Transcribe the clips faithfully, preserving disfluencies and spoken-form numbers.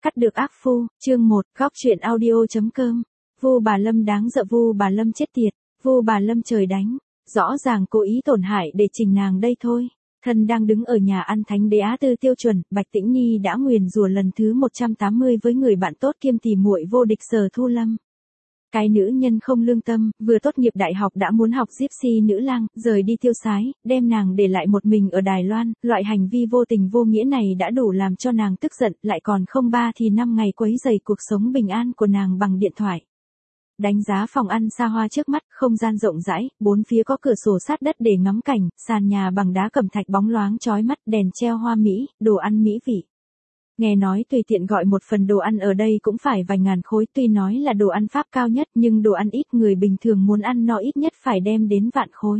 Cắt được ác phu, chương một, góc truyện audio.com. Vu Bà Lâm đáng sợ, Vu Bà Lâm chết tiệt, Vu Bà Lâm trời đánh, rõ ràng cố ý tổn hại để trình nàng đây thôi. Thân đang đứng ở nhà ăn Thánh Đế Á Tư tiêu chuẩn, Bạch Tĩnh Nhi đã nguyền rủa lần thứ một trăm tám mươi với người bạn tốt kiêm tỉ muội vô địch Sở Thu Lâm. Cái nữ nhân không lương tâm, vừa tốt nghiệp đại học đã muốn học gypsy nữ lang, rời đi tiêu sái, đem nàng để lại một mình ở Đài Loan, loại hành vi vô tình vô nghĩa này đã đủ làm cho nàng tức giận, lại còn không ba thì năm ngày quấy rầy cuộc sống bình an của nàng bằng điện thoại. Đánh giá phòng ăn xa hoa trước mắt, không gian rộng rãi, bốn phía có cửa sổ sát đất để ngắm cảnh, sàn nhà bằng đá cẩm thạch bóng loáng chói mắt, đèn treo hoa mỹ, đồ ăn mỹ vị. Nghe nói tùy tiện gọi một phần đồ ăn ở đây cũng phải vài ngàn khối, tuy nói là đồ ăn Pháp cao nhất nhưng đồ ăn ít, người bình thường muốn ăn no ít nhất phải đem đến vạn khối.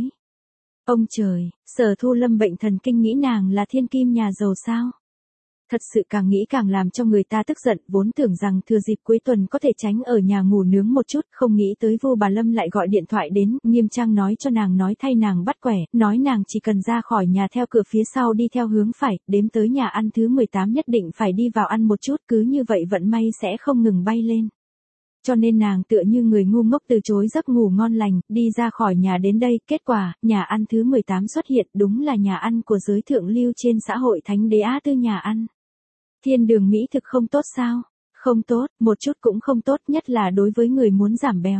Ông trời, Sở Thu Lâm bệnh thần kinh nghĩ nàng là thiên kim nhà giàu sao? Thật sự càng nghĩ càng làm cho người ta tức giận, vốn tưởng rằng thừa dịp cuối tuần có thể tránh ở nhà ngủ nướng một chút, không nghĩ tới Vu Bà Lâm lại gọi điện thoại đến, nghiêm trang nói cho nàng nói thay nàng bắt quẻ, nói nàng chỉ cần ra khỏi nhà theo cửa phía sau đi theo hướng phải, đếm tới nhà ăn thứ mười tám nhất định phải đi vào ăn một chút, cứ như vậy vận may sẽ không ngừng bay lên. Cho nên nàng tựa như người ngu ngốc từ chối giấc ngủ ngon lành, đi ra khỏi nhà đến đây, kết quả, nhà ăn thứ mười tám xuất hiện, đúng là nhà ăn của giới thượng lưu trên xã hội Thánh Đế Á Tư nhà ăn. Thiên đường mỹ thực không tốt sao? Không tốt, một chút cũng không tốt, nhất là đối với người muốn giảm béo.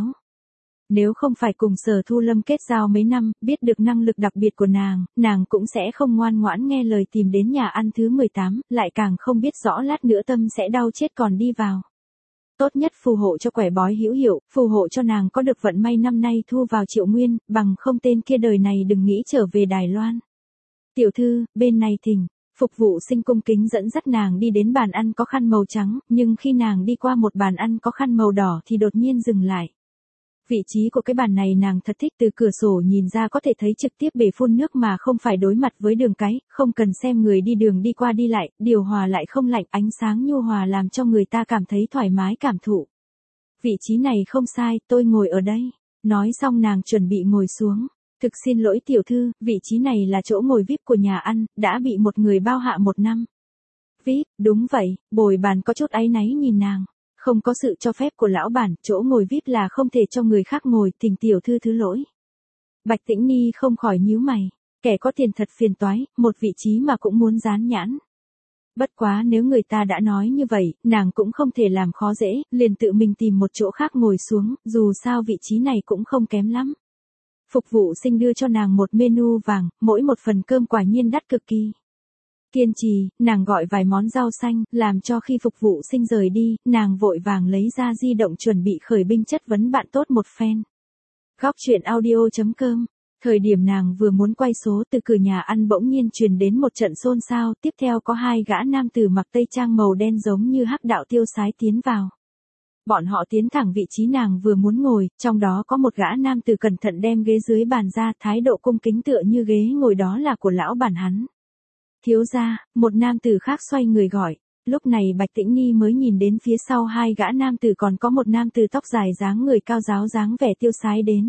Nếu không phải cùng Sở Thu Lâm kết giao mấy năm, biết được năng lực đặc biệt của nàng, nàng cũng sẽ không ngoan ngoãn nghe lời tìm đến nhà ăn thứ mười tám, lại càng không biết rõ lát nữa tâm sẽ đau chết còn đi vào. Tốt nhất phù hộ cho quẻ bói hữu hiệu, phù hộ cho nàng có được vận may năm nay thu vào triệu nguyên, bằng không tên kia đời này đừng nghĩ trở về Đài Loan. Tiểu thư, bên này thỉnh. Phục vụ sinh cung kính dẫn dắt nàng đi đến bàn ăn có khăn màu trắng, nhưng khi nàng đi qua một bàn ăn có khăn màu đỏ thì đột nhiên dừng lại. Vị trí của cái bàn này nàng thật thích, từ cửa sổ nhìn ra có thể thấy trực tiếp bể phun nước mà không phải đối mặt với đường cái, không cần xem người đi đường đi qua đi lại, điều hòa lại không lạnh, ánh sáng nhu hòa làm cho người ta cảm thấy thoải mái cảm thụ. Vị trí này không sai, tôi ngồi ở đây. Nói xong nàng chuẩn bị ngồi xuống. Thực xin lỗi tiểu thư, vị trí này là chỗ ngồi vi ai pi của nhà ăn, đã bị một người bao hạ một năm. vi ai pi, đúng vậy, bồi bàn có chút áy náy nhìn nàng. Không có sự cho phép của lão bản, chỗ ngồi vi ai pi là không thể cho người khác ngồi, thỉnh tiểu thư thứ lỗi. Bạch Tĩnh Nhi không khỏi nhíu mày, kẻ có tiền thật phiền toái, một vị trí mà cũng muốn dán nhãn. Bất quá nếu người ta đã nói như vậy, nàng cũng không thể làm khó dễ, liền tự mình tìm một chỗ khác ngồi xuống, dù sao vị trí này cũng không kém lắm. Phục vụ sinh đưa cho nàng một menu vàng, mỗi một phần cơm quả nhiên đắt cực kỳ. Kiên trì, nàng gọi vài món rau xanh, làm cho khi phục vụ sinh rời đi, nàng vội vàng lấy ra di động chuẩn bị khởi binh chất vấn bạn tốt một phen. Góc truyện audio.com. Thời điểm nàng vừa muốn quay số, từ cửa nhà ăn bỗng nhiên truyền đến một trận xôn xao, tiếp theo có hai gã nam tử mặc tây trang màu đen giống như hắc đạo tiêu sái tiến vào. Bọn họ tiến thẳng vị trí nàng vừa muốn ngồi, trong đó có một gã nam tử cẩn thận đem ghế dưới bàn ra, thái độ cung kính tựa như ghế ngồi đó là của lão bản hắn. Thiếu gia, một nam tử khác xoay người gọi. Lúc này Bạch Tĩnh Nhi mới nhìn đến phía sau hai gã nam tử còn có một nam tử tóc dài dáng người cao giáo dáng vẻ tiêu sái đến.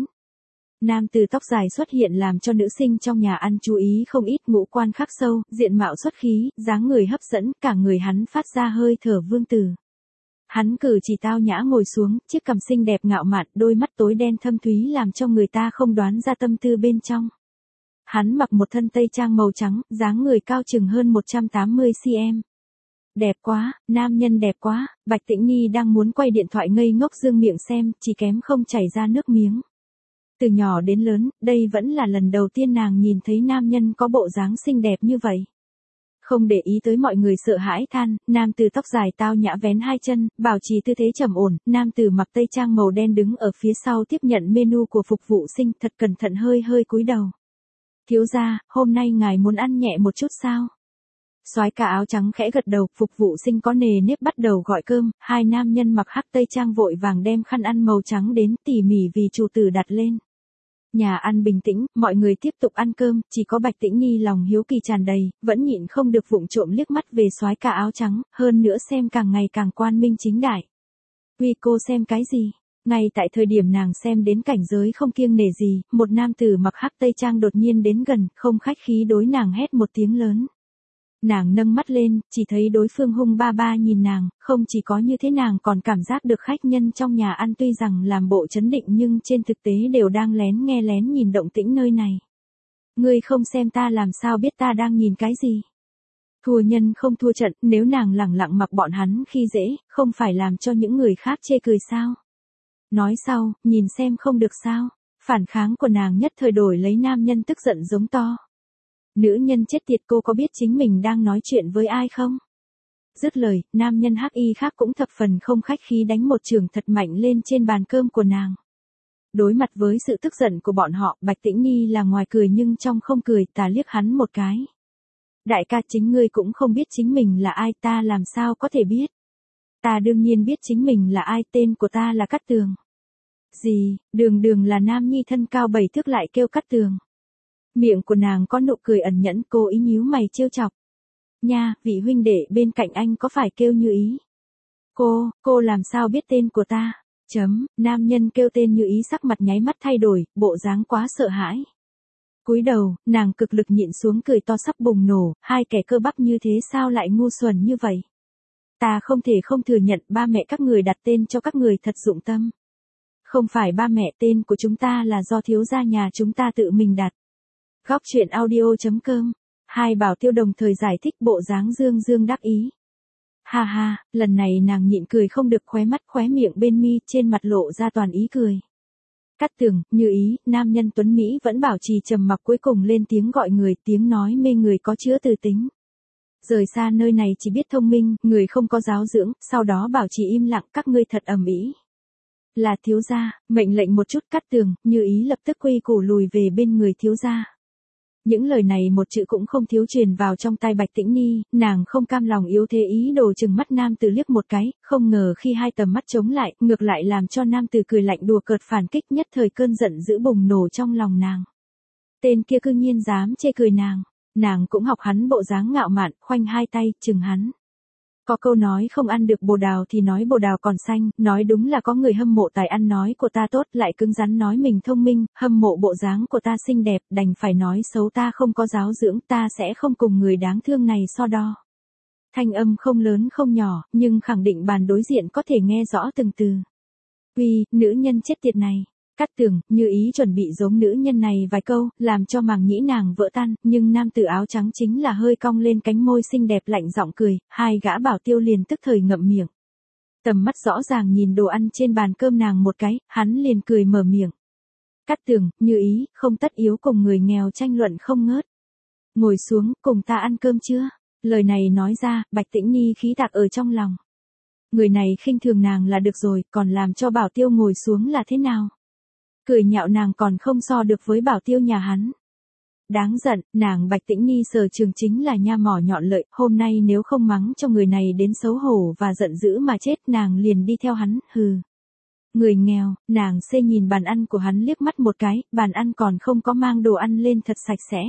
Nam tử tóc dài xuất hiện làm cho nữ sinh trong nhà ăn chú ý không ít, ngũ quan khắc sâu, diện mạo xuất khí, dáng người hấp dẫn, cả người hắn phát ra hơi thở vương tử. Hắn cử chỉ tao nhã ngồi xuống, chiếc cằm xinh đẹp ngạo mạn, đôi mắt tối đen thâm thúy làm cho người ta không đoán ra tâm tư bên trong. Hắn mặc một thân tây trang màu trắng, dáng người cao chừng hơn một trăm tám mươi xăng-ti-mét. Đẹp quá, nam nhân đẹp quá, Bạch Tĩnh Nhi đang muốn quay điện thoại ngây ngốc dương miệng xem, chỉ kém không chảy ra nước miếng. Từ nhỏ đến lớn, đây vẫn là lần đầu tiên nàng nhìn thấy nam nhân có bộ dáng xinh đẹp như vậy. Không để ý tới mọi người sợ hãi than, nam tử tóc dài tao nhã vén hai chân, bảo trì tư thế trầm ổn, nam tử mặc tây trang màu đen đứng ở phía sau tiếp nhận menu của phục vụ sinh, thật cẩn thận hơi hơi cúi đầu. Thiếu gia, hôm nay ngài muốn ăn nhẹ một chút sao? Soái ca áo trắng khẽ gật đầu, phục vụ sinh có nề nếp bắt đầu gọi cơm, hai nam nhân mặc hắc tây trang vội vàng đem khăn ăn màu trắng đến tỉ mỉ vì chủ tử đặt lên. Nhà ăn bình tĩnh, mọi người tiếp tục ăn cơm, chỉ có Bạch Tĩnh Nhi lòng hiếu kỳ tràn đầy, vẫn nhịn không được vụng trộm liếc mắt về soái ca áo trắng, hơn nữa xem càng ngày càng quan minh chính đại. Uy cô xem cái gì? Ngay tại thời điểm nàng xem đến cảnh giới không kiêng nể gì, một nam tử mặc hắc tây trang đột nhiên đến gần, không khách khí đối nàng hét một tiếng lớn. Nàng nâng mắt lên, chỉ thấy đối phương hung ba ba nhìn nàng, không chỉ có như thế nàng còn cảm giác được khách nhân trong nhà ăn tuy rằng làm bộ trấn định nhưng trên thực tế đều đang lén nghe lén nhìn động tĩnh nơi này. Ngươi không xem ta làm sao biết ta đang nhìn cái gì? Thua nhân không thua trận, nếu nàng lẳng lặng mặc bọn hắn khi dễ, không phải làm cho những người khác chê cười sao? Nói sau, nhìn xem không được sao? Phản kháng của nàng nhất thời đổi lấy nam nhân tức giận giống to. Nữ nhân chết tiệt, cô có biết chính mình đang nói chuyện với ai không? Dứt lời, nam nhân hắc y khác cũng thập phần không khách khí đánh một chưởng thật mạnh lên trên bàn cơm của nàng. Đối mặt với sự tức giận của bọn họ, Bạch Tĩnh Nhi là ngoài cười nhưng trong không cười, ta liếc hắn một cái. Đại ca, chính ngươi cũng không biết chính mình là ai, ta làm sao có thể biết? Ta đương nhiên biết chính mình là ai, tên của ta là Cát Tường. Gì, đường đường là nam nhi thân cao bảy thước lại kêu Cát Tường. Miệng của nàng có nụ cười ẩn nhẫn, cô ý nhíu mày trêu chọc. Nha, vị huynh đệ bên cạnh anh có phải kêu Như Ý? Cô, cô làm sao biết tên của ta? Chấm, nam nhân kêu tên Như Ý sắc mặt nháy mắt thay đổi, bộ dáng quá sợ hãi. Cúi đầu, nàng cực lực nhịn xuống cười to sắp bùng nổ, hai kẻ cơ bắp như thế sao lại ngu xuẩn như vậy? Ta không thể không thừa nhận ba mẹ các người đặt tên cho các người thật dụng tâm. Không phải ba mẹ, tên của chúng ta là do thiếu gia nhà chúng ta tự mình đặt. Góc truyện audio chấm com. Hai bảo tiêu đồng thời giải thích bộ dáng dương dương đắc ý. Ha ha, lần này nàng nhịn cười không được, khóe mắt khóe miệng bên mi trên mặt lộ ra toàn ý cười. Cát Tường, Như Ý, nam nhân tuấn Mỹ vẫn bảo trì trầm mặc, cuối cùng lên tiếng gọi người, tiếng nói mê người có chứa từ tính. Rời xa nơi này chỉ biết thông minh, người không có giáo dưỡng, sau đó bảo trì im lặng, các ngươi thật ầm ĩ. Là thiếu gia, mệnh lệnh một chút. Cát Tường, Như Ý lập tức quy củ lùi về bên người thiếu gia. Những lời này một chữ cũng không thiếu truyền vào trong tai Bạch Tĩnh Nhi, nàng không cam lòng yếu thế ý đồ chừng mắt nam tử liếc một cái, không ngờ khi hai tầm mắt chống lại, ngược lại làm cho nam tử cười lạnh đùa cợt phản kích, nhất thời cơn giận dữ bùng nổ trong lòng nàng. Tên kia cư nhiên dám chê cười nàng, nàng cũng học hắn bộ dáng ngạo mạn, khoanh hai tay, chừng hắn. Có câu nói không ăn được bồ đào thì nói bồ đào còn xanh, nói đúng là có người hâm mộ tài ăn nói của ta tốt, lại cứng rắn nói mình thông minh, hâm mộ bộ dáng của ta xinh đẹp, đành phải nói xấu ta không có giáo dưỡng, ta sẽ không cùng người đáng thương này so đo. Thanh âm không lớn không nhỏ, nhưng khẳng định bàn đối diện có thể nghe rõ từng từ. Uy, nữ nhân chết tiệt này. Cát Tường, Như Ý chuẩn bị giống nữ nhân này vài câu, làm cho màng nhĩ nàng vỡ tan, nhưng nam tử áo trắng chính là hơi cong lên cánh môi xinh đẹp lạnh giọng cười, hai gã bảo tiêu liền tức thời ngậm miệng. Tầm mắt rõ ràng nhìn đồ ăn trên bàn cơm nàng một cái, hắn liền cười mở miệng. Cát Tường, Như Ý, không tất yếu cùng người nghèo tranh luận không ngớt. Ngồi xuống, cùng ta ăn cơm chưa? Lời này nói ra, Bạch Tĩnh Nhi khí tạc ở trong lòng. Người này khinh thường nàng là được rồi, còn làm cho bảo tiêu ngồi xuống là thế nào? Cười nhạo nàng còn không so được với bảo tiêu nhà hắn. Đáng giận, nàng Bạch Tĩnh Nhi sở trường chính là nha mỏ nhọn lợi, hôm nay nếu không mắng cho người này đến xấu hổ và giận dữ mà chết, nàng liền đi theo hắn, hừ. Người nghèo, nàng xê nhìn bàn ăn của hắn liếc mắt một cái, bàn ăn còn không có mang đồ ăn lên thật sạch sẽ.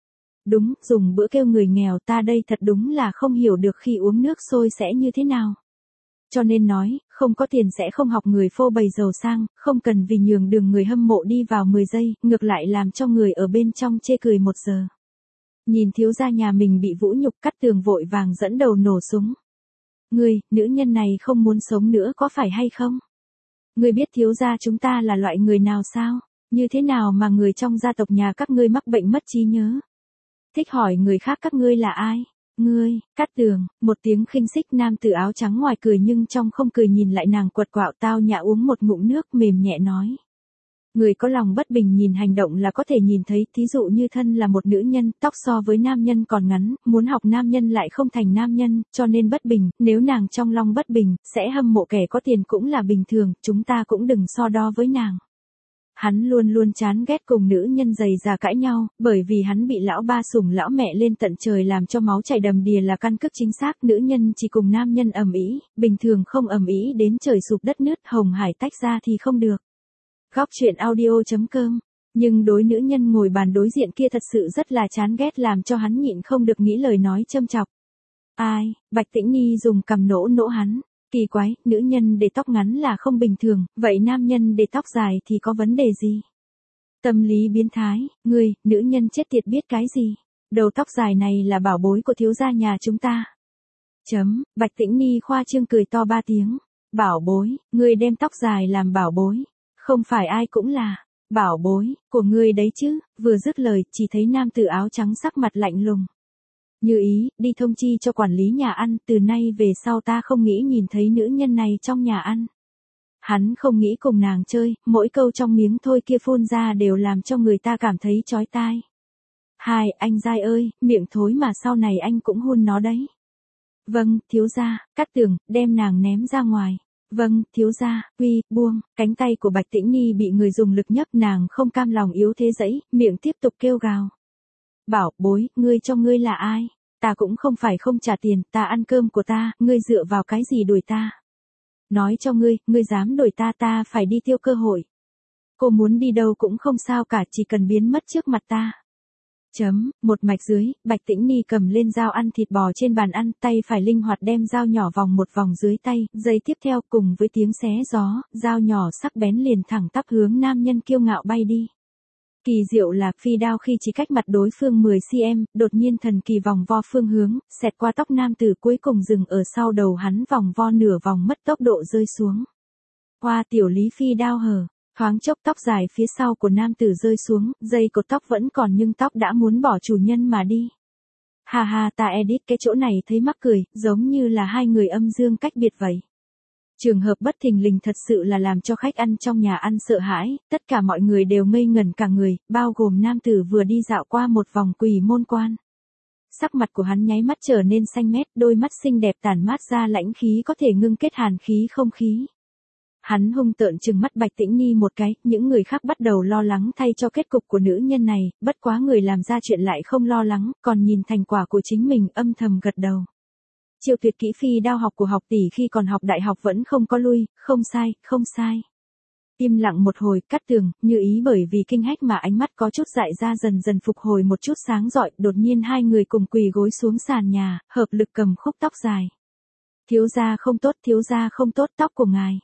Đúng, dùng bữa kêu người nghèo, ta đây thật đúng là không hiểu được khi uống nước sôi sẽ như thế nào. Cho nên nói, không có tiền sẽ không học người phô bày giàu sang, không cần vì nhường đường người hâm mộ đi vào mười giây, ngược lại làm cho người ở bên trong chê cười một giờ. Nhìn thiếu gia nhà mình bị vũ nhục, Cát Tường vội vàng dẫn đầu nổ súng. Ngươi, nữ nhân này không muốn sống nữa có phải hay không? Ngươi biết thiếu gia chúng ta là loại người nào sao? Như thế nào mà người trong gia tộc nhà các ngươi mắc bệnh mất trí nhớ? Thích hỏi người khác các ngươi là ai? Ngươi, Cát Tường, một tiếng khinh xích, nam tử áo trắng ngoài cười nhưng trong không cười nhìn lại nàng quật quạo, tao nhã uống một ngụm nước, mềm nhẹ nói. Người có lòng bất bình nhìn hành động là có thể nhìn thấy, thí dụ như thân là một nữ nhân, tóc so với nam nhân còn ngắn, muốn học nam nhân lại không thành nam nhân, cho nên bất bình, nếu nàng trong lòng bất bình, sẽ hâm mộ kẻ có tiền cũng là bình thường, chúng ta cũng đừng so đo với nàng. Hắn luôn luôn chán ghét cùng nữ nhân dày già cãi nhau, bởi vì hắn bị lão ba sủng lão mẹ lên tận trời làm cho máu chảy đầm đìa là căn cước chính xác, nữ nhân chỉ cùng nam nhân ầm ĩ, bình thường không ầm ĩ đến trời sụp đất nứt, hồng hải tách ra thì không được. Góc truyện audio chấm com. Nhưng đối nữ nhân ngồi bàn đối diện kia thật sự rất là chán ghét, làm cho hắn nhịn không được nghĩ lời nói châm chọc. Ai, Bạch Tĩnh Nhi dùng cằm nỗ nỗ hắn. Kỳ quái, nữ nhân để tóc ngắn là không bình thường, vậy nam nhân để tóc dài thì có vấn đề gì? Tâm lý biến thái, ngươi, nữ nhân chết tiệt biết cái gì? Đầu tóc dài này là bảo bối của thiếu gia nhà chúng ta. Chấm, Bạch Tĩnh Ni khoa trương cười to ba tiếng. Bảo bối, ngươi đem tóc dài làm bảo bối. Không phải ai cũng là bảo bối của ngươi đấy chứ. Vừa dứt lời, chỉ thấy nam tử áo trắng sắc mặt lạnh lùng. Như ý, đi thông chi cho quản lý nhà ăn, từ nay về sau ta không nghĩ nhìn thấy nữ nhân này trong nhà ăn. Hắn không nghĩ cùng nàng chơi, mỗi câu trong miếng thôi kia phun ra đều làm cho người ta cảm thấy chói tai. Hai, anh giai ơi, miệng thối mà sau này anh cũng hôn nó đấy. Vâng, thiếu gia, Cát Tường, đem nàng ném ra ngoài. Vâng, thiếu gia, uy, buông, cánh tay của Bạch Tĩnh Ni bị người dùng lực nhấc, nàng không cam lòng yếu thế dẫy, miệng tiếp tục kêu gào. Bảo bối, ngươi cho ngươi là ai? Ta cũng không phải không trả tiền, ta ăn cơm của ta, ngươi dựa vào cái gì đuổi ta? Nói cho ngươi, ngươi dám đuổi ta ta phải đi tiêu cơ hội. Cô muốn đi đâu cũng không sao cả, chỉ cần biến mất trước mặt ta. Chấm, một mạch dưới, Bạch Tĩnh Ni cầm lên dao ăn thịt bò trên bàn ăn, tay phải linh hoạt đem dao nhỏ vòng một vòng dưới tay, giây tiếp theo cùng với tiếng xé gió, dao nhỏ sắc bén liền thẳng tắp hướng nam nhân kiêu ngạo bay đi. Kỳ diệu là phi đao khi chỉ cách mặt đối phương mười xăng-ti-mét, đột nhiên thần kỳ vòng vo phương hướng, xẹt qua tóc nam tử cuối cùng dừng ở sau đầu hắn vòng vo nửa vòng mất tốc độ rơi xuống. Hoa tiểu lý phi đao hở. Thoáng chốc tóc dài phía sau của nam tử rơi xuống, dây cột tóc vẫn còn nhưng tóc đã muốn bỏ chủ nhân mà đi. Hà hà ta edit cái chỗ này thấy mắc cười, giống như là hai người âm dương cách biệt vậy. Trường hợp bất thình lình thật sự là làm cho khách ăn trong nhà ăn sợ hãi, tất cả mọi người đều ngây ngẩn cả người, bao gồm nam tử vừa đi dạo qua một vòng quỷ môn quan. Sắc mặt của hắn nháy mắt trở nên xanh mét, đôi mắt xinh đẹp tản mát ra lãnh khí có thể ngưng kết hàn khí không khí. Hắn hung tợn trừng mắt Bạch Tĩnh Ni một cái, những người khác bắt đầu lo lắng thay cho kết cục của nữ nhân này, bất quá người làm ra chuyện lại không lo lắng, còn nhìn thành quả của chính mình âm thầm gật đầu. Chiêu tuyệt kỹ phi đao học của học tỷ khi còn học đại học vẫn không có lui, không sai, không sai. Im lặng một hồi, Cát Tường, Như ý bởi vì kinh hách mà ánh mắt có chút dại ra dần dần phục hồi một chút sáng rọi, đột nhiên hai người cùng quỳ gối xuống sàn nhà, hợp lực cầm khúc tóc dài. Thiếu gia không tốt, thiếu gia không tốt, tóc của ngài.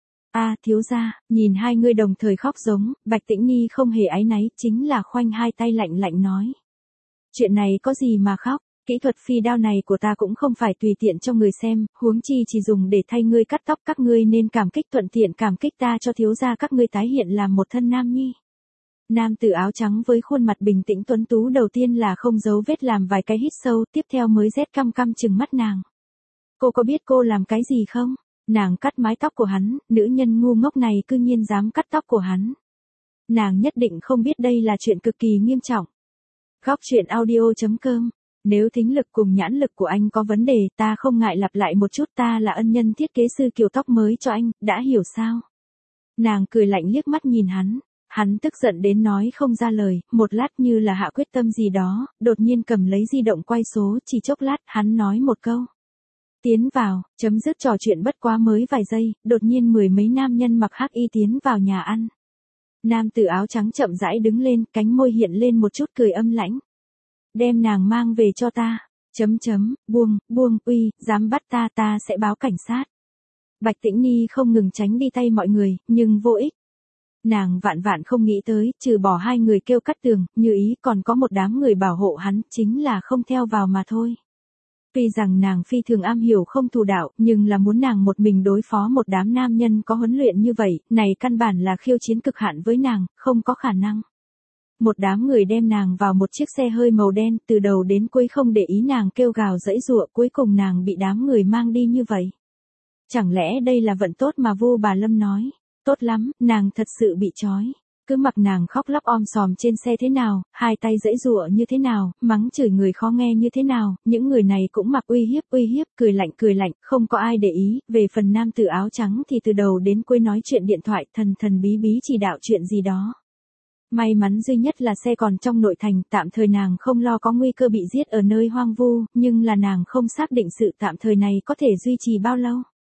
A à, thiếu gia, nhìn hai người đồng thời khóc giống, Bạch Tĩnh Ni không hề áy náy, chính là khoanh hai tay lạnh lạnh nói. Chuyện này có gì mà khóc, kỹ thuật phi đao này của ta cũng không phải tùy tiện cho người xem, huống chi chỉ dùng để thay ngươi cắt tóc, các ngươi nên cảm kích thuận tiện cảm kích ta cho thiếu gia các ngươi tái hiện làm một thân nam nhi. Nam tử áo trắng với khuôn mặt bình tĩnh tuấn tú đầu tiên là không giấu vết làm vài cái hít sâu, tiếp theo mới rét căm căm trừng mắt nàng. Cô có biết cô làm cái gì không? Nàng cắt mái tóc của hắn, nữ nhân ngu ngốc này cư nhiên dám cắt tóc của hắn. Nàng nhất định không biết đây là chuyện cực kỳ nghiêm trọng. Góc truyện audio chấm com. Nếu thính lực cùng nhãn lực của anh có vấn đề, ta không ngại lặp lại một chút, ta là ân nhân thiết kế sư kiểu tóc mới cho anh, đã hiểu sao? Nàng cười lạnh liếc mắt nhìn hắn. Hắn tức giận đến nói không ra lời, một lát như là hạ quyết tâm gì đó, đột nhiên cầm lấy di động quay số, chỉ chốc lát, hắn nói một câu. Tiến vào, chấm dứt trò chuyện bất quá mới vài giây, đột nhiên mười mấy nam nhân mặc hắc y tiến vào nhà ăn. Nam tử áo trắng chậm rãi đứng lên, cánh môi hiện lên một chút cười âm lãnh. Đem nàng mang về cho ta, chấm chấm, buông, buông, uy, dám bắt ta ta sẽ báo cảnh sát. Bạch Tĩnh Ni không ngừng tránh đi tay mọi người, nhưng vô ích. Nàng vạn vạn không nghĩ tới, trừ bỏ hai người kêu Cát Tường, Như ý còn có một đám người bảo hộ hắn, chính là không theo vào mà thôi. Tuy rằng nàng phi thường am hiểu không thù đạo, nhưng là muốn nàng một mình đối phó một đám nam nhân có huấn luyện như vậy, này căn bản là khiêu chiến cực hạn với nàng, không có khả năng. Một đám người đem nàng vào một chiếc xe hơi màu đen, từ đầu đến cuối không để ý nàng kêu gào giãy giụa, cuối cùng nàng bị đám người mang đi như vậy. Chẳng lẽ đây là vận tốt mà Vu Bà Lâm nói? Tốt lắm, nàng thật sự bị trói. Cứ mặc nàng khóc lóc om sòm trên xe thế nào, hai tay giãy giụa như thế nào, mắng chửi người khó nghe như thế nào, những người này cũng mặc uy hiếp uy hiếp, cười lạnh cười lạnh, không có ai để ý. Về phần nam tử áo trắng thì từ đầu đến cuối nói chuyện điện thoại, thần thần bí bí chỉ đạo chuyện gì đó. May mắn duy nhất là xe còn trong nội thành, tạm thời nàng không lo có nguy cơ bị giết ở nơi hoang vu, nhưng là nàng không xác định sự tạm thời này có thể duy trì bao lâu.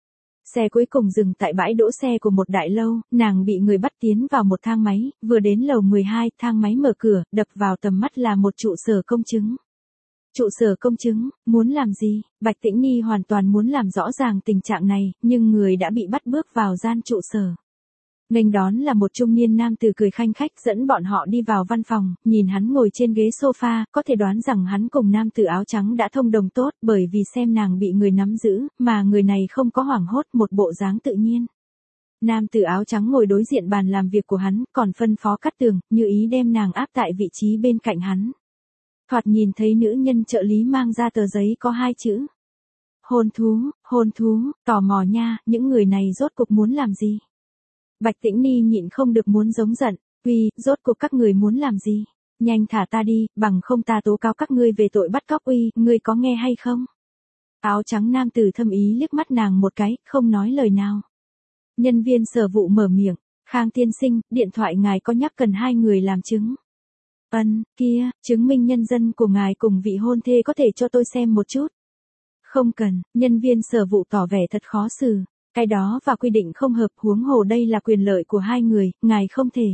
Xe cuối cùng dừng tại bãi đỗ xe của một đại lâu, nàng bị người bắt tiến vào một thang máy, vừa đến lầu mười hai, thang máy mở cửa, đập vào tầm mắt là một trụ sở công chứng. Trụ sở công chứng, muốn làm gì? Bạch Tĩnh Ni hoàn toàn muốn làm rõ ràng tình trạng này, nhưng người đã bị bắt bước vào gian trụ sở. Nghênh đón là một trung niên nam tử cười khanh khách dẫn bọn họ đi vào văn phòng, nhìn hắn ngồi trên ghế sofa, có thể đoán rằng hắn cùng nam tử áo trắng đã thông đồng tốt, bởi vì xem nàng bị người nắm giữ, mà người này không có hoảng hốt, một bộ dáng tự nhiên. Nam tử áo trắng ngồi đối diện bàn làm việc của hắn, còn phân phó Cát Tường, như ý đem nàng áp tại vị trí bên cạnh hắn. Thoạt nhìn thấy nữ nhân trợ lý mang ra tờ giấy có hai chữ. Hôn thú, hôn thú, tò mò nha, những người này rốt cục muốn làm gì? Bạch Tĩnh Ni nhịn không được muốn giống giận, uy, rốt cuộc các người muốn làm gì? Nhanh thả ta đi, bằng không ta tố cáo các ngươi về tội bắt cóc uy, ngươi có nghe hay không? Áo trắng nam tử thâm ý liếc mắt nàng một cái, không nói lời nào. Nhân viên sở vụ mở miệng, Khang tiên sinh, điện thoại ngài có nhắc cần hai người làm chứng. Ân, kia, chứng minh nhân dân của ngài cùng vị hôn thê có thể cho tôi xem một chút. Không cần, nhân viên sở vụ tỏ vẻ thật khó xử. Cái đó và quy định không hợp, huống hồ đây là quyền lợi của hai người, ngài không thể.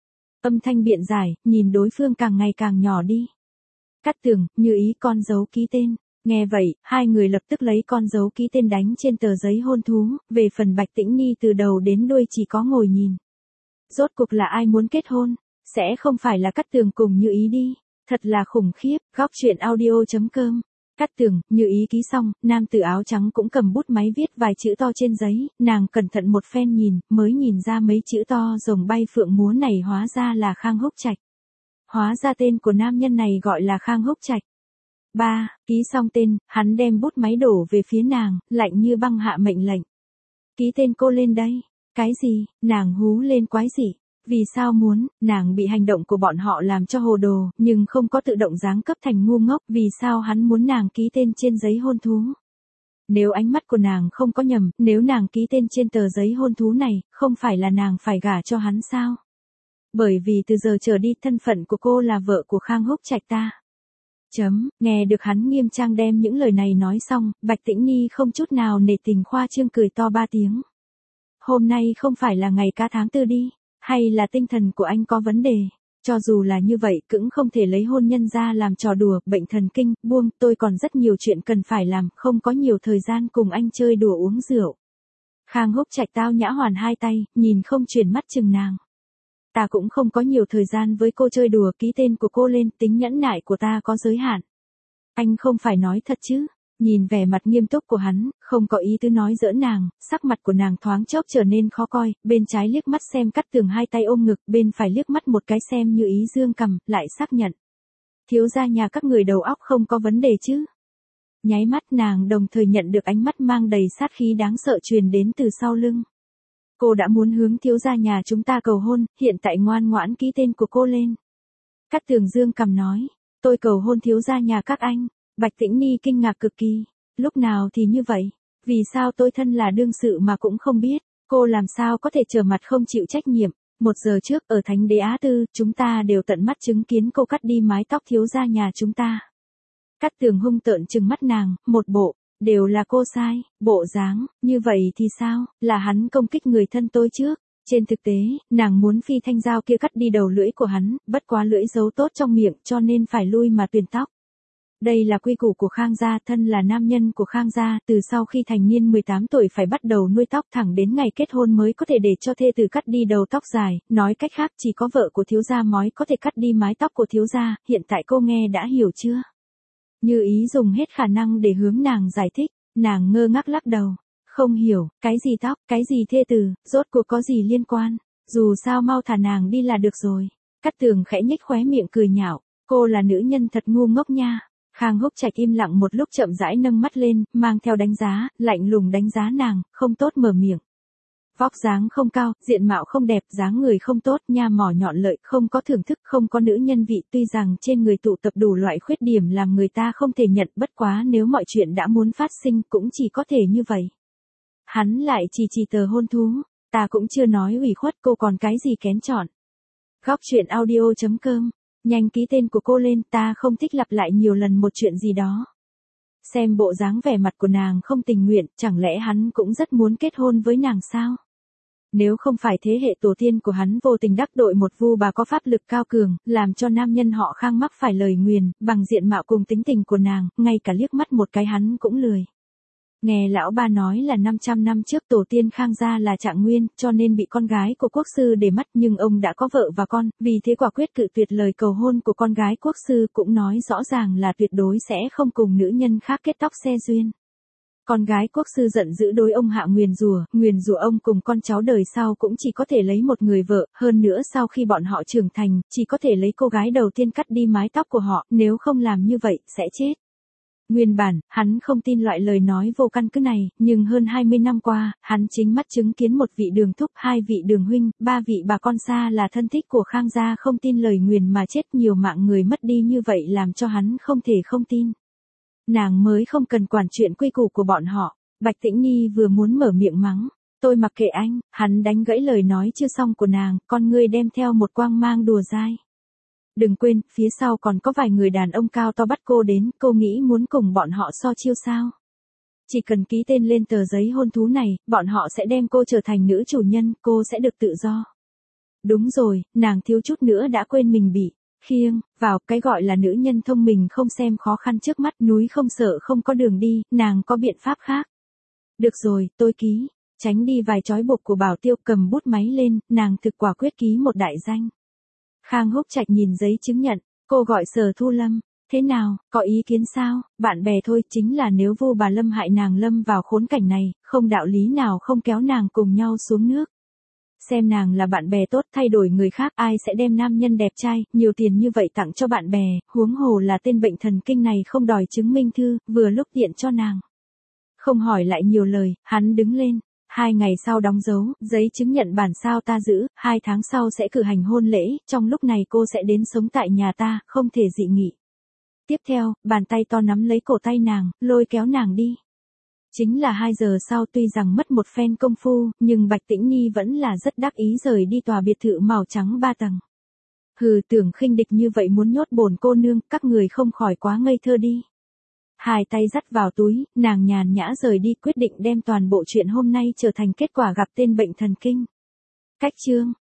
Âm thanh biện giải, nhìn đối phương càng ngày càng nhỏ đi. Cát Tường, như ý con dấu ký tên. Nghe vậy, hai người lập tức lấy con dấu ký tên đánh trên tờ giấy hôn thú, về phần Bạch Tĩnh Nhi từ đầu đến đuôi chỉ có ngồi nhìn. Rốt cuộc là ai muốn kết hôn? Sẽ không phải là Cát Tường cùng Như Ý đi. Thật là khủng khiếp, góc chuyện audio chấm com. Cát Tường, Như Ý ký xong, nam tử áo trắng cũng cầm bút máy viết vài chữ to trên giấy, nàng cẩn thận một phen nhìn, mới nhìn ra mấy chữ to rồng bay phượng múa này hóa ra là Khang Húc Trạch. Hóa ra tên của nam nhân này gọi là Khang Húc Trạch. Ba, ký xong tên, hắn đem bút máy đổ về phía nàng, lạnh như băng hạ mệnh lệnh. Ký tên cô lên đây. Cái gì? Nàng hú lên quái dị. Vì sao muốn, nàng bị hành động của bọn họ làm cho hồ đồ, nhưng không có tự động giáng cấp thành ngu ngốc, vì sao hắn muốn nàng ký tên trên giấy hôn thú. Nếu ánh mắt của nàng không có nhầm, nếu nàng ký tên trên tờ giấy hôn thú này, không phải là nàng phải gả cho hắn sao? Bởi vì từ giờ trở đi thân phận của cô là vợ của Khang Húc Trạch ta. Chấm, nghe được hắn nghiêm trang đem những lời này nói xong, Bạch Tĩnh Nhi không chút nào nể tình khoa trương cười to ba tiếng. Hôm nay không phải là ngày cá tháng tư đi. Hay là tinh thần của anh có vấn đề? Cho dù là như vậy cũng không thể lấy hôn nhân ra làm trò đùa, bệnh thần kinh, buông, tôi còn rất nhiều chuyện cần phải làm, không có nhiều thời gian cùng anh chơi đùa uống rượu. Khang Húc Trạch tao nhã hoàn hai tay, nhìn không chuyển mắt chừng nàng. Ta cũng không có nhiều thời gian với cô chơi đùa, ký tên của cô lên, tính nhẫn nại của ta có giới hạn. Anh không phải nói thật chứ? Nhìn vẻ mặt nghiêm túc của hắn, không có ý tứ nói giỡn nàng, sắc mặt của nàng thoáng chốc trở nên khó coi, bên trái liếc mắt xem Cát Tường hai tay ôm ngực, bên phải liếc mắt một cái xem Như Ý dương cầm, lại xác nhận. Thiếu gia nhà các người đầu óc không có vấn đề chứ? Nháy mắt nàng đồng thời nhận được ánh mắt mang đầy sát khí đáng sợ truyền đến từ sau lưng. Cô đã muốn hướng thiếu gia nhà chúng ta cầu hôn, hiện tại ngoan ngoãn ký tên của cô lên. Cát Tường dương cầm nói, tôi cầu hôn thiếu gia nhà các anh. Bạch Tĩnh Ni kinh ngạc cực kỳ. Lúc nào thì như vậy? Vì sao tôi thân là đương sự mà cũng không biết? Cô làm sao có thể trở mặt không chịu trách nhiệm? Một giờ trước ở Thánh Đế Á Tư, chúng ta đều tận mắt chứng kiến cô cắt đi mái tóc thiếu gia nhà chúng ta. Cát Tường hung tợn trừng mắt nàng, một bộ, đều là cô sai, bộ dáng, như vậy thì sao? Là hắn công kích người thân tôi trước. Trên thực tế, nàng muốn phi thanh dao kia cắt đi đầu lưỡi của hắn, bất quá lưỡi giấu tốt trong miệng cho nên phải lui mà tuyền tóc. Đây là quy củ của Khang gia, thân là nam nhân của Khang gia, từ sau khi thành niên mười tám tuổi phải bắt đầu nuôi tóc thẳng đến ngày kết hôn mới có thể để cho thê tử cắt đi đầu tóc dài, nói cách khác chỉ có vợ của thiếu gia mới có thể cắt đi mái tóc của thiếu gia, hiện tại cô nghe đã hiểu chưa? Như Ý dùng hết khả năng để hướng nàng giải thích, nàng ngơ ngác lắc đầu, không hiểu, cái gì tóc, cái gì thê tử, rốt cuộc có gì liên quan, dù sao mau thả nàng đi là được rồi. Cát Tường khẽ nhếch khóe miệng cười nhạo, cô là nữ nhân thật ngu ngốc nha. Khang Húc Trạch im lặng một lúc chậm rãi nâng mắt lên, mang theo đánh giá, lạnh lùng đánh giá nàng, không tốt mở miệng. Vóc dáng không cao, diện mạo không đẹp, dáng người không tốt, nha mỏ nhọn lợi, không có thưởng thức, không có nữ nhân vị, tuy rằng trên người tụ tập đủ loại khuyết điểm làm người ta không thể nhận, bất quá nếu mọi chuyện đã muốn phát sinh cũng chỉ có thể như vậy. Hắn lại chỉ chỉ tờ hôn thú, ta cũng chưa nói ủy khuất cô còn cái gì kén chọn. Góc chuyện audio chấm com. Nhanh ký tên của cô lên, ta không thích lặp lại nhiều lần một chuyện gì đó. Xem bộ dáng vẻ mặt của nàng không tình nguyện, chẳng lẽ hắn cũng rất muốn kết hôn với nàng sao? Nếu không phải thế hệ tổ tiên của hắn vô tình đắc tội một vu bà có pháp lực cao cường, làm cho nam nhân họ Khang mắc phải lời nguyền, bằng diện mạo cùng tính tình của nàng, ngay cả liếc mắt một cái hắn cũng lười. Nghe lão ba nói là năm trăm năm trước tổ tiên Khang gia là Trạng Nguyên, cho nên bị con gái của quốc sư để mắt, nhưng ông đã có vợ và con, vì thế quả quyết cự tuyệt lời cầu hôn của con gái quốc sư, cũng nói rõ ràng là tuyệt đối sẽ không cùng nữ nhân khác kết tóc xe duyên. Con gái quốc sư giận dữ đối ông hạ nguyền rủa, nguyền rủa ông cùng con cháu đời sau cũng chỉ có thể lấy một người vợ, hơn nữa sau khi bọn họ trưởng thành, chỉ có thể lấy cô gái đầu tiên cắt đi mái tóc của họ, nếu không làm như vậy, sẽ chết. Nguyên bản, hắn không tin loại lời nói vô căn cứ này, nhưng hơn hai mươi năm qua, hắn chính mắt chứng kiến một vị đường thúc, hai vị đường huynh, ba vị bà con xa là thân thích của Khang gia không tin lời nguyền mà chết, nhiều mạng người mất đi như vậy làm cho hắn không thể không tin. Nàng mới không cần quản chuyện quy củ của bọn họ. Bạch Tĩnh Nhi vừa muốn mở miệng mắng, tôi mặc kệ anh, hắn đánh gãy lời nói chưa xong của nàng, con ngươi đem theo một quang mang đùa dai. Đừng quên, phía sau còn có vài người đàn ông cao to bắt cô đến, cô nghĩ muốn cùng bọn họ so chiêu sao? Chỉ cần ký tên lên tờ giấy hôn thú này, bọn họ sẽ đem cô trở thành nữ chủ nhân, cô sẽ được tự do. Đúng rồi, nàng thiếu chút nữa đã quên mình bị khiêng vào, cái gọi là nữ nhân thông minh không xem khó khăn trước mắt, núi không sợ không có đường đi, nàng có biện pháp khác. Được rồi, tôi ký, tránh đi vài trói buộc của Bảo Tiêu, cầm bút máy lên, nàng thực quả quyết ký một đại danh. Khang Húc Trạch nhìn giấy chứng nhận, cô gọi Sở Thu Lâm, thế nào, có ý kiến sao? Bạn bè thôi, chính là nếu Vu bà Lâm hại nàng lâm vào khốn cảnh này, không đạo lý nào không kéo nàng cùng nhau xuống nước. Xem nàng là bạn bè tốt, thay đổi người khác ai sẽ đem nam nhân đẹp trai, nhiều tiền như vậy tặng cho bạn bè, huống hồ là tên bệnh thần kinh này không đòi chứng minh thư, vừa lúc tiện cho nàng. Không hỏi lại nhiều lời, hắn đứng lên. Hai ngày sau đóng dấu, giấy chứng nhận bản sao ta giữ, hai tháng sau sẽ cử hành hôn lễ, trong lúc này cô sẽ đến sống tại nhà ta, không thể dị nghị. Tiếp theo, bàn tay to nắm lấy cổ tay nàng, lôi kéo nàng đi. Chính là hai giờ sau, tuy rằng mất một phen công phu, nhưng Bạch Tĩnh Nhi vẫn là rất đắc ý rời đi tòa biệt thự màu trắng ba tầng. Hừ, tưởng khinh địch như vậy muốn nhốt bổn cô nương, các người không khỏi quá ngây thơ đi. Hai tay dắt vào túi, nàng nhàn nhã rời đi, quyết định đem toàn bộ chuyện hôm nay trở thành kết quả gặp tên bệnh thần kinh. Cách chương